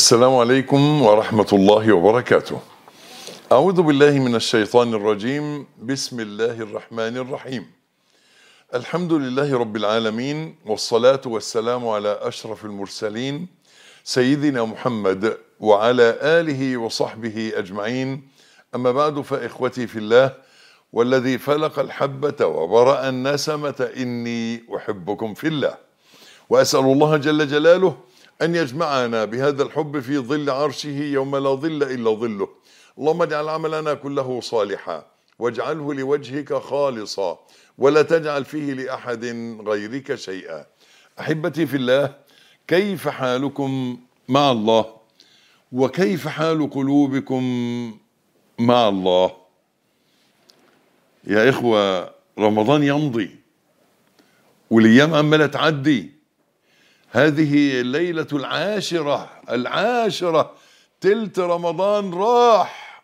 السلام عليكم ورحمة الله وبركاته. أعوذ بالله من الشيطان الرجيم. بسم الله الرحمن الرحيم. الحمد لله رب العالمين، والصلاة والسلام على أشرف المرسلين سيدنا محمد وعلى آله وصحبه أجمعين. أما بعد، فإخوتي في الله والذي فلق الحبة وبرأ النسمة إني أحبكم في الله، وأسأل الله جل جلاله أن يجمعنا بهذا الحب في ظل عرشه يوم لا ظل إلا ظله. اللهم اجعل عملنا كله صالحا، واجعله لوجهك خالصا، ولا تجعل فيه لأحد غيرك شيئا. أحبتي في الله، كيف حالكم مع الله؟ وكيف حال قلوبكم مع الله؟ يا إخوة، رمضان يمضي والأيام عمالة تعدي. هذه الليلة العاشرة تلت رمضان راح.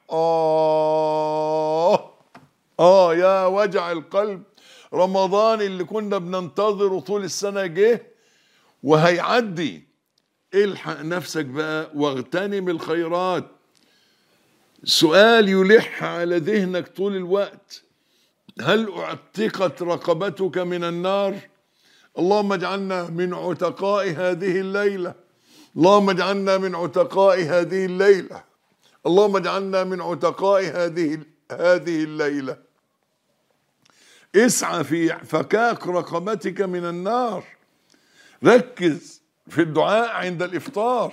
يا وجع القلب. رمضان اللي كنا بننتظره طول السنة جه وهيعدي. الحق نفسك بقى واغتنم الخيرات. سؤال يلح على ذهنك طول الوقت: هل اعتقت رقبتك من النار؟ اللهم اجعلنا من عتقاء هذه الليلة. اللهم اجعلنا من عتقاء هذه الليلة. اللهم اجعلنا من عتقاء هذه الليلة. اسعى في فكاك رقبتك من النار. ركز في الدعاء عند الإفطار.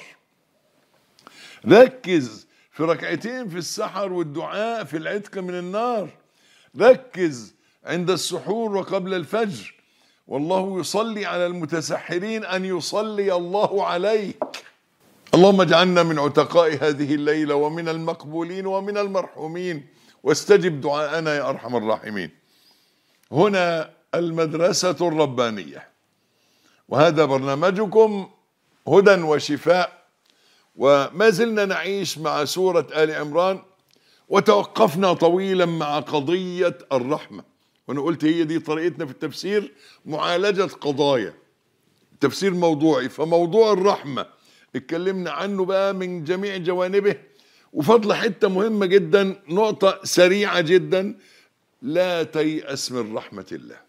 ركز في ركعتين في السحر والدعاء في العتق من النار. ركز عند السحور وقبل الفجر. والله يصلي على المتسحرين أن يصلي الله عليك. اللهم اجعلنا من عتقاء هذه الليلة ومن المقبولين ومن المرحومين، واستجب دعاءنا يا أرحم الراحمين. هنا المدرسة الربانية، وهذا برنامجكم هدى وشفاء. وما زلنا نعيش مع سورة آل عمران، وتوقفنا طويلا مع قضية الرحمة. وانا قلت هي دي طريقتنا في التفسير، معالجة قضايا، تفسير موضوعي. فموضوع الرحمة اتكلمنا عنه بقى من جميع جوانبه، وفضل حتة مهمة جدا، نقطة سريعة جدا: لا تيأس من رحمة الله.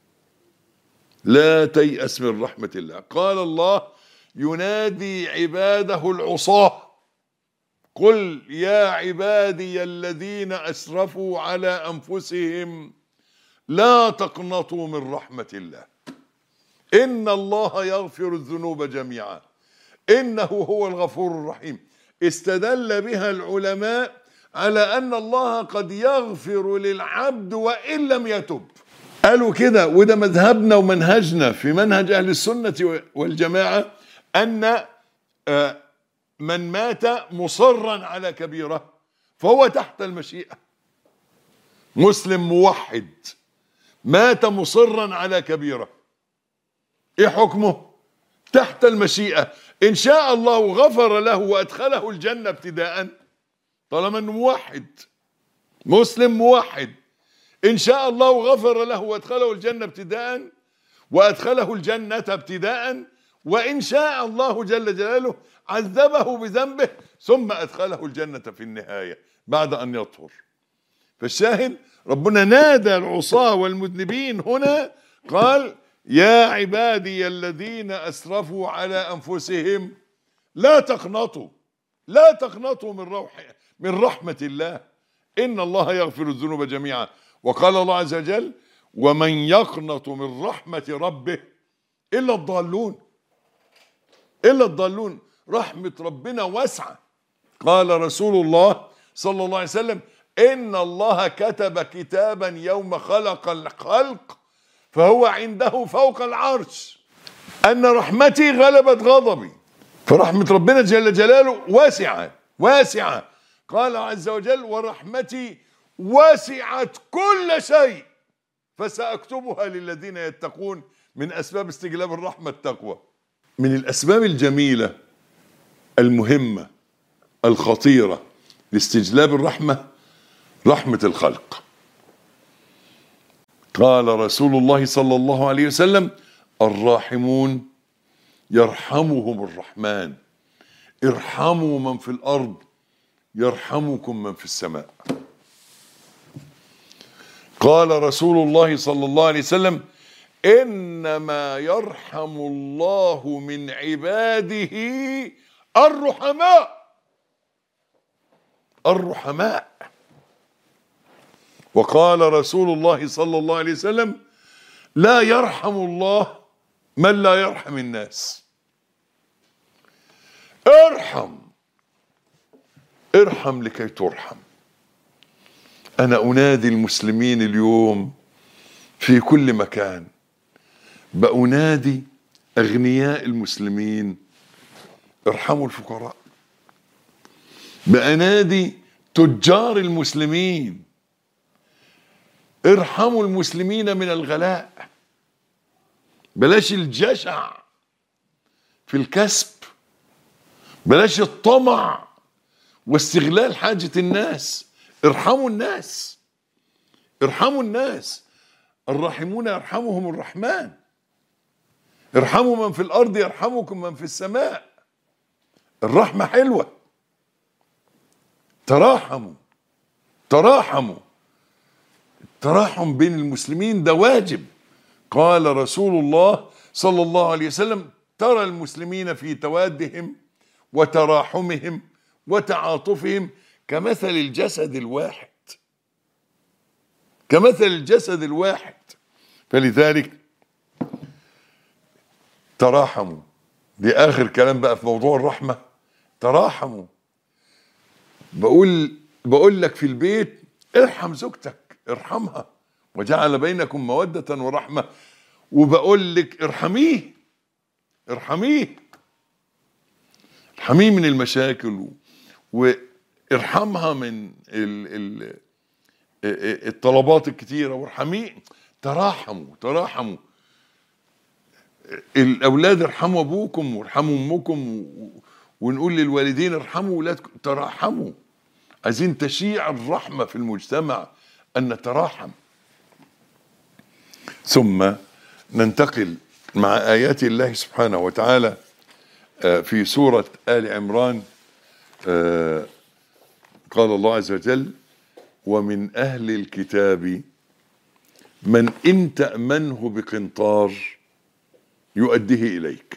لا تيأس من رحمة الله. قال الله ينادي عباده العصاة: قل يا عبادي الذين أسرفوا على أنفسهم لا تقنطوا من رحمة الله إن الله يغفر الذنوب جميعا إنه هو الغفور الرحيم. استدل بها العلماء على أن الله قد يغفر للعبد وإن لم يتب. قالوا كده، وده مذهبنا ومنهجنا في منهج أهل السنة والجماعة، أن من مات مصرا على كبيرة فهو تحت المشيئة. مسلم موحد مات مصرا على كبيرة، ايه حكمه؟ تحت المشيئة. ان شاء الله غفر له وادخله الجنة ابتداء، طالما انه موحد، مسلم موحد، ان شاء الله غفر له وادخله الجنة ابتداء وادخله الجنة ابتداء، وان شاء الله جل جلاله عذبه بذنبه ثم ادخله الجنة في النهاية بعد ان يطهر. فالشاهد، ربنا نادى العصاة والمذنبين هنا، قال يا عبادي الذين أسرفوا على أنفسهم لا تقنطوا من رحمة الله إن الله يغفر الذنوب جميعا. وقال الله عز وجل ومن يقنط من رحمة ربه إلا الضالون. رحمة ربنا واسعة. قال رسول الله صلى الله عليه وسلم إن الله كتب كتابا يوم خلق الخلق فهو عنده فوق العرش أن رحمتي غلبت غضبي. فرحمة ربنا جل جلاله واسعة. قال عز وجل ورحمتي وسعت كل شيء فسأكتبها للذين يتقون. من أسباب استجلاب الرحمة التقوى. من الأسباب الجميلة المهمة الخطيرة لاستجلاب الرحمة رحمة الخلق. قال رسول الله صلى الله عليه وسلم الراحمون يرحمهم الرحمن ارحموا من في الأرض يرحمكم من في السماء. قال رسول الله صلى الله عليه وسلم: إنما يرحم الله من عباده الرحماء. الرحماء. وقال رسول الله صلى الله عليه وسلم: لا يرحم الله من لا يرحم الناس. ارحم لكي ترحم. أنا أنادي المسلمين اليوم في كل مكان، بأنادي أغنياء المسلمين: ارحموا الفقراء. بأنادي تجار المسلمين: ارحموا المسلمين من الغلاء. بلاش الجشع في الكسب، بلاش الطمع واستغلال حاجة الناس. ارحموا الناس، ارحموا الناس. الراحمون يرحمهم الرحمن. ارحموا من في الأرض يرحمكم من في السماء. الرحمة حلوة. تراحموا. التراحم بين المسلمين ده واجب. قال رسول الله صلى الله عليه وسلم: ترى المسلمين في توادهم وتراحمهم وتعاطفهم كمثل الجسد الواحد. كمثل الجسد الواحد. فلذلك تراحموا. دي آخر كلام بقى في موضوع الرحمة. تراحموا. بقول لك في البيت: ارحم زوجتك، ارحمها، وجعل بينكم مودة ورحمة. وبقول لك ارحميه من المشاكل، وارحمها من الطلبات الكتيرة، وارحميه. تراحموا. الأولاد ارحموا أبوكم وارحموا أمكم، ونقول للوالدين ارحموا أولادكم. تراحموا. عايزين تشيع الرحمة في المجتمع، أن نتراحم. ثم ننتقل مع آيات الله سبحانه وتعالى في سورة آل عمران. قال الله عز وجل: ومن أهل الكتاب من إن تأمنه بقنطار يؤديه إليك،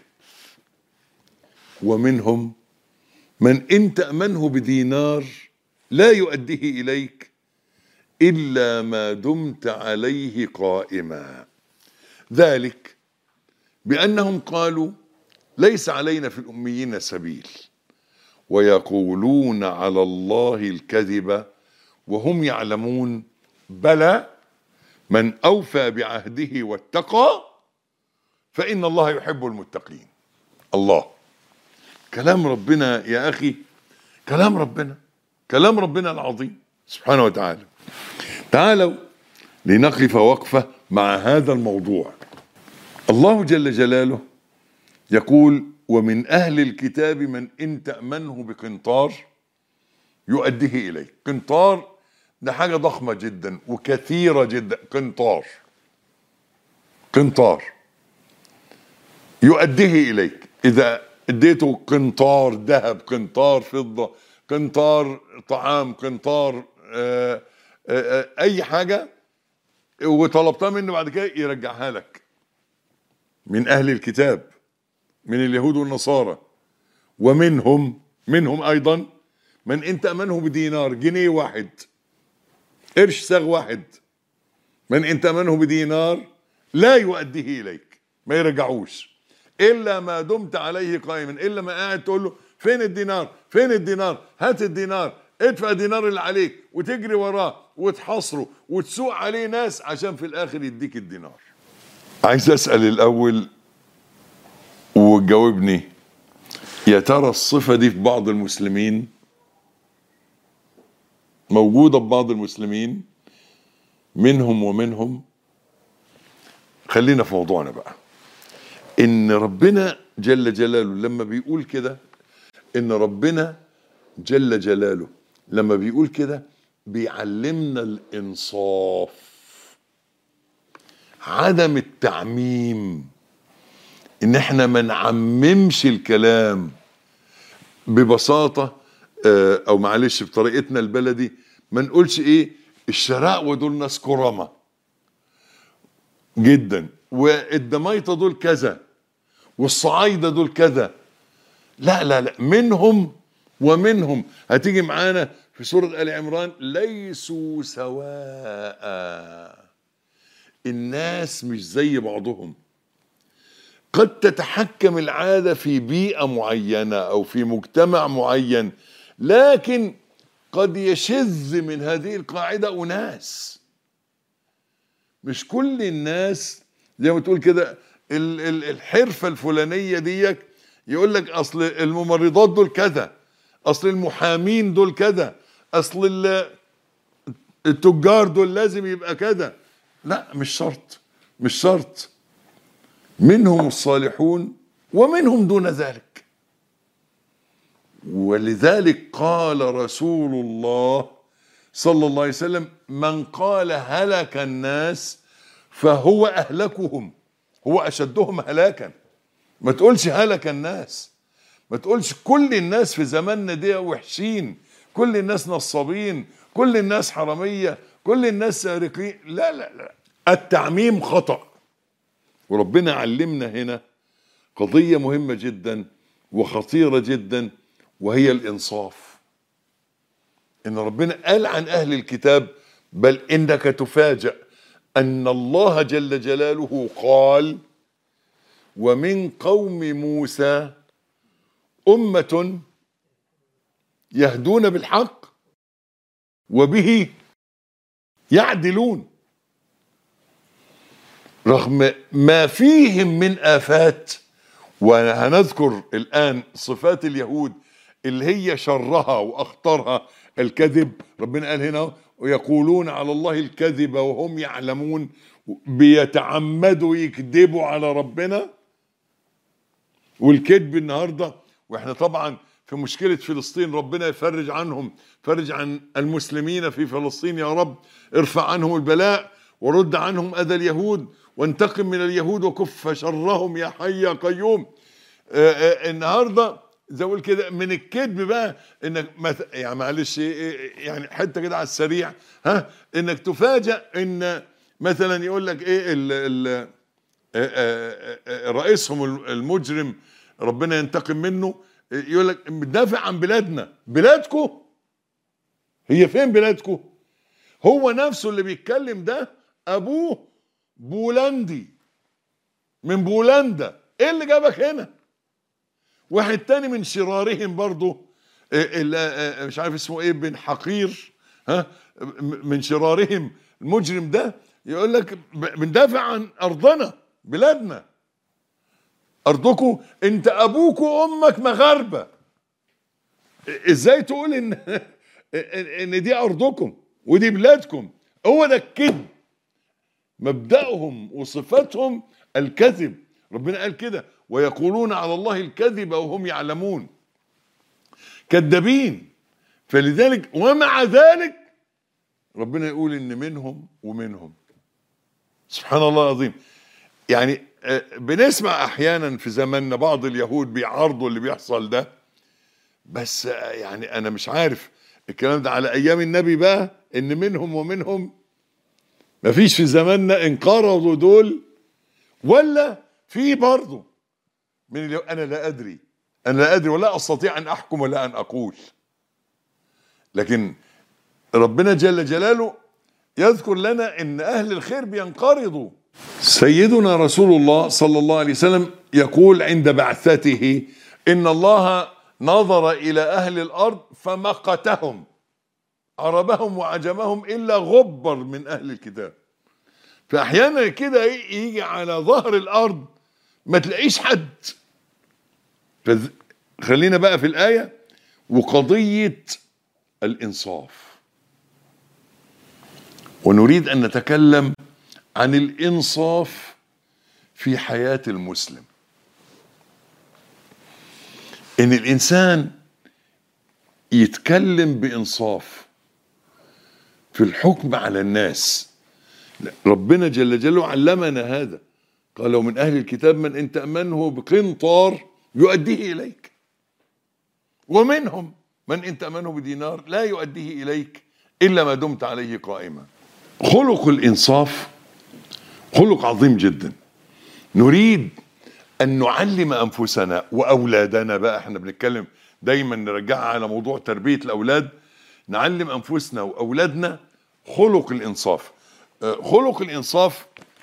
ومنهم من إن تأمنه بدينار لا يؤديه إليك إلا ما دمت عليه قائما. ذلك بأنهم قالوا: ليس علينا في الأميين سبيل، ويقولون على الله الكذب وهم يعلمون. بلى من أوفى بعهده واتقى فإن الله يحب المتقين. الله. كلام ربنا يا أخي، كلام ربنا العظيم سبحانه وتعالى. تعالوا لنقف وقفة مع هذا الموضوع. الله جل جلاله يقول: ومن أهل الكتاب من إن تأمنه بقنطار يؤديه إليك. قنطار ده حاجة ضخمة جدا وكثيرة جدا. قنطار يؤديه إليك. إذا اديته قنطار ذهب، قنطار فضة، قنطار طعام، قنطار أي حاجة، وطلبتها منه بعد كده يرجعها لك. من أهل الكتاب، من اليهود والنصارى. ومنهم أيضا من إن تأمنه بدينار، جنيه واحد، قرش صاغ واحد، من إن تأمنه بدينار لا يؤديه إليك، ما يرجعوش إلا ما دمت عليه قائما. إلا ما قاعد تقول له: فين الدينار، فين الدينار، هات الدينار، ادفع الدينار اللي عليك، وتجري وراه وتحاصره وتسوق عليه ناس عشان في الآخر يديك الدينار. عايز أسأل الأول وتجاوبني: يا ترى الصفة دي في بعض المسلمين؟ موجودة في بعض المسلمين منهم ومنهم. خلينا في موضوعنا بقى. إن ربنا جل جلاله لما بيقول كده، إن ربنا جل جلاله لما بيقول كده بيعلمنا الإنصاف، عدم التعميم، إن إحنا ما نعممش الكلام. ببساطة او معلش بطريقتنا البلدي ما نقولش ايه الشراء دول ناس كرمة جدا، والدمايطة دول كذا، والصعايدة دول كذا. لا لا لا، منهم ومنهم. هتيجي معانا في سورة آل عمران ليسوا سواء، الناس مش زي بعضهم. قد تتحكم العادة في بيئة معينة أو في مجتمع معين، لكن قد يشذ من هذه القاعدة أناس. مش كل الناس زي ما تقول كده الحرفة الفلانية ديك يقول لك أصل الممرضات دول كذا، أصل المحامين دول كذا، أصل التجار دول لازم يبقى كذا. لا، مش شرط، مش شرط. منهم الصالحون ومنهم دون ذلك. ولذلك قال رسول الله صلى الله عليه وسلم من قال هلك الناس فهو أهلكهم، هو أشدهم هلاكا. ما تقولش هلك الناس، ما تقولش كل الناس في زماننا دي وحشين، كل الناس نصابين، كل الناس حرامية، كل الناس سارقين. لا لا لا، التعميم خطأ. وربنا علمنا هنا قضية مهمة جدا وخطيرة جدا، وهي الإنصاف. إن ربنا قال عن أهل الكتاب بل إنك تفاجأ أن الله جل جلاله قال ومن قوم موسى أمة يهدون بالحق وبه يعدلون، رغم ما فيهم من آفات. وهنذكر الآن صفات اليهود اللي هي شرها وأخطرها الكذب. ربنا قال هنا ويقولون على الله الكذب وهم يعلمون، بيتعمدوا يكذبوا على ربنا. والكذب النهاردة، واحنا طبعا في مشكلة فلسطين، ربنا يفرج عنهم، فرج عن المسلمين في فلسطين يا رب، ارفع عنهم البلاء ورد عنهم أذى اليهود، وانتقم من اليهود وكف شرهم يا حي يا قيوم. النهارده زي ما اقول كده من الكذب بقى انك يعني معلش يعني حته كده على السريع، انك تفاجأ ان مثلا يقول لك ايه رئيسهم المجرم ربنا ينتقم منه، يقول لك بتدافع عن بلادنا. بلادكم هي فين؟ بلادكم هو نفسه اللي بيتكلم ده ابوه بولندي من بولندا. ايه اللي جابك هنا؟ واحد تاني من شرارهم برضه مش عارف اسمه ايه، بن حقير، من شرارهم المجرم ده يقول لك بندافع عن ارضنا بلادنا. ارضكم؟ انت ابوك وامك مغاربه، ازاي تقول ان دي ارضكم ودي بلادكم؟ هو ده الكذب، مبدأهم وصفاتهم الكذب. ربنا قال كده ويقولون على الله الكذب وهم يعلمون، كذابين. فلذلك ومع ذلك ربنا يقول ان منهم ومنهم. سبحان الله العظيم. يعني بنسمع احيانا في زماننا بعض اليهود بيعارضوا اللي بيحصل ده، بس يعني انا مش عارف الكلام ده على ايام النبي بقى ان منهم ومنهم. مفيش في زماننا انقرضوا دول ولا في برضه من انا لا ادري، انا لا ادري ولا استطيع ان احكم ولا ان اقول. لكن ربنا جل جلاله يذكر لنا ان اهل الخير بينقرضوا. سيدنا رسول الله صلى الله عليه وسلم يقول عند بعثته ان الله نظر الى اهل الارض فمقتهم، عربهم وعجمهم الا غبر من اهل الكتاب. فاحيانا كده يجي على ظهر الارض ما تلاقيش حد. خلينا بقى في الايه وقضيه الانصاف، ونريد ان نتكلم عن الانصاف في حياه المسلم. ان الانسان يتكلم بانصاف في الحكم على الناس. ربنا جل جلاله علمنا هذا، قال ومن اهل الكتاب من ان تأمنه بقنطار يؤديه اليك. ومنهم من إن تأمنه بدينار لا يؤديه إليك إلا ما دمت عليه قائما. خلق الإنصاف خلق عظيم جدا. نريد أن نعلم أنفسنا وأولادنا، بقى احنا بنتكلم دايما نرجعها على موضوع تربية الأولاد، نعلم أنفسنا وأولادنا خلق الإنصاف. خلق الإنصاف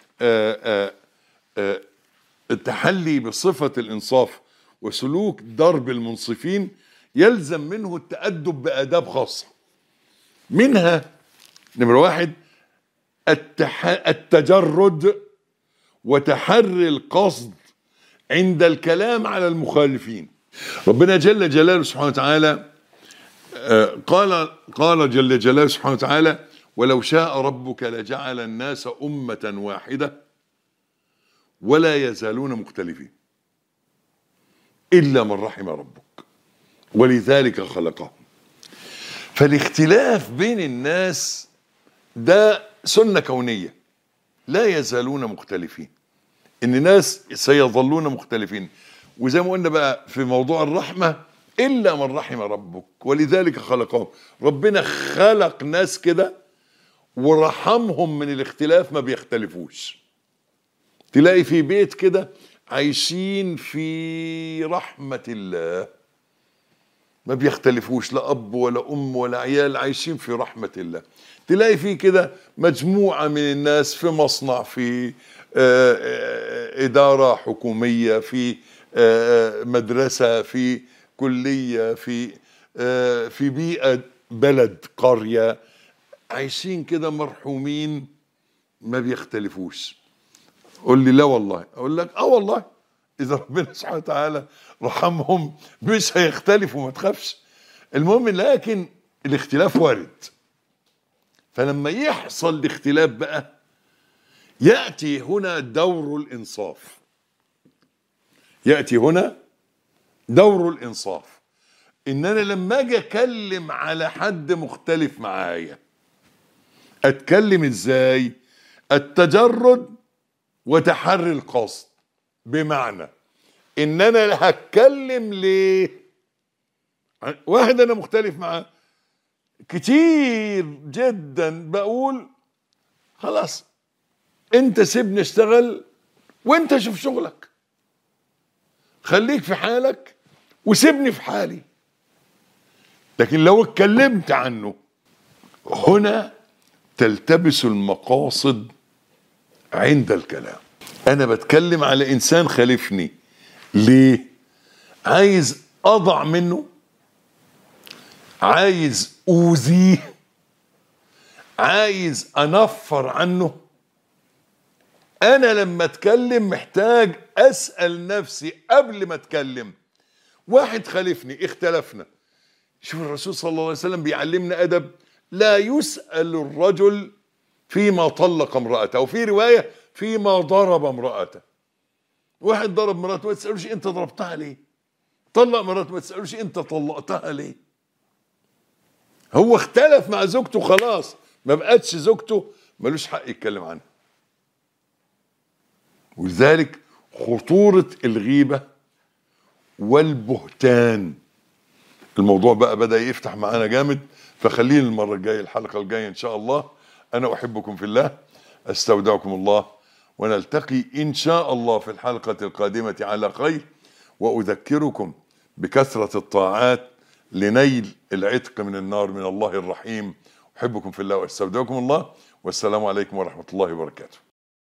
التحلي بصفة الإنصاف وسلوك درب المنصفين يلزم منه التأدب بآداب خاصة. منها نمرة 1 التجرد وتحري القصد عند الكلام على المخالفين. ربنا جل جلاله سبحانه وتعالى قال جل جلاله سبحانه وتعالى: ولو شاء ربك لجعل الناس أمة واحدة ولا يزالون مختلفين إلا من رحم ربك ولذلك خلقهم. فالاختلاف بين الناس ده سنة كونية، لا يزالون مختلفين، إن الناس سيظلون مختلفين. وزي ما قلنا بقى في موضوع الرحمة: إلا من رحم ربك ولذلك خلقهم. ربنا خلق ناس كده ورحمهم من الاختلاف، ما بيختلفوش. تلاقي في بيت كده عايشين في رحمة الله، ما بيختلفوش، لا أب ولا أم ولا عيال، عايشين في رحمة الله. تلاقي في كده مجموعة من الناس في مصنع، في إدارة حكومية، في مدرسة، في كلية، في بيئة بلد قرية، عايشين كده مرحومين ما بيختلفوش. قول لي لا والله، اقول لك والله اذا ربنا سبحانه وتعالى رحمهم مش هيختلفوا، ما تخافش. المهم لكن الاختلاف وارد. فلما يحصل الاختلاف بقى يأتي هنا دور الإنصاف. يأتي هنا دور الإنصاف، إن أنا لما أجي أتكلم على حد مختلف معايا أتكلم إزاي؟ التجرد وتحري القصد. بمعنى إن أنا هتكلم ليه؟ واحد أنا مختلف معاه كتير جدا، بقول خلاص أنت سيبني اشتغل وأنت شوف شغلك، خليك في حالك وسيبني في حالي. لكن لو اتكلمت عنه هنا تلتبس المقاصد عند الكلام. أنا بتكلم على إنسان خالفني ليه؟ عايز أضع منه، عايز أوذيه، عايز أنفر عنه. أنا لما أتكلم محتاج أسأل نفسي قبل ما أتكلم. واحد خالفني، اختلفنا، شوف الرسول صلى الله عليه وسلم بيعلمنا أدب: لا يسأل الرجل فيما طلق امرأته، وفي رواية فيما ضرب امرأته. واحد ضرب مراته ما تسألوش أنت ضربتها ليه، طلق مراته ما تسألوش أنت طلقتها ليه. هو اختلف مع زوجته خلاص، ما بقتش زوجته، ملوش حق يتكلم عنها. ولذلك خطورة الغيبة والبهتان. الموضوع بقى بدأ يفتح معانا جامد، فخلينا المرة الجاية، الحلقة الجاية إن شاء الله. أنا أحبكم في الله، أستودعكم الله، ونلتقي إن شاء الله في الحلقة القادمة على خير. وأذكركم بكثرة الطاعات لنيل العتق من النار من الله الرحيم. أحبكم في الله وأستودعكم الله، والسلام عليكم ورحمة الله وبركاته.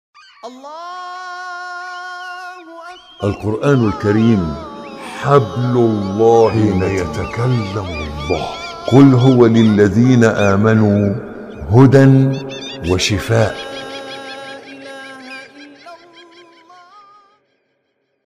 القرآن الكريم حبل الله حين يتكلم الله. قل هو للذين آمنوا هدى وشفاء.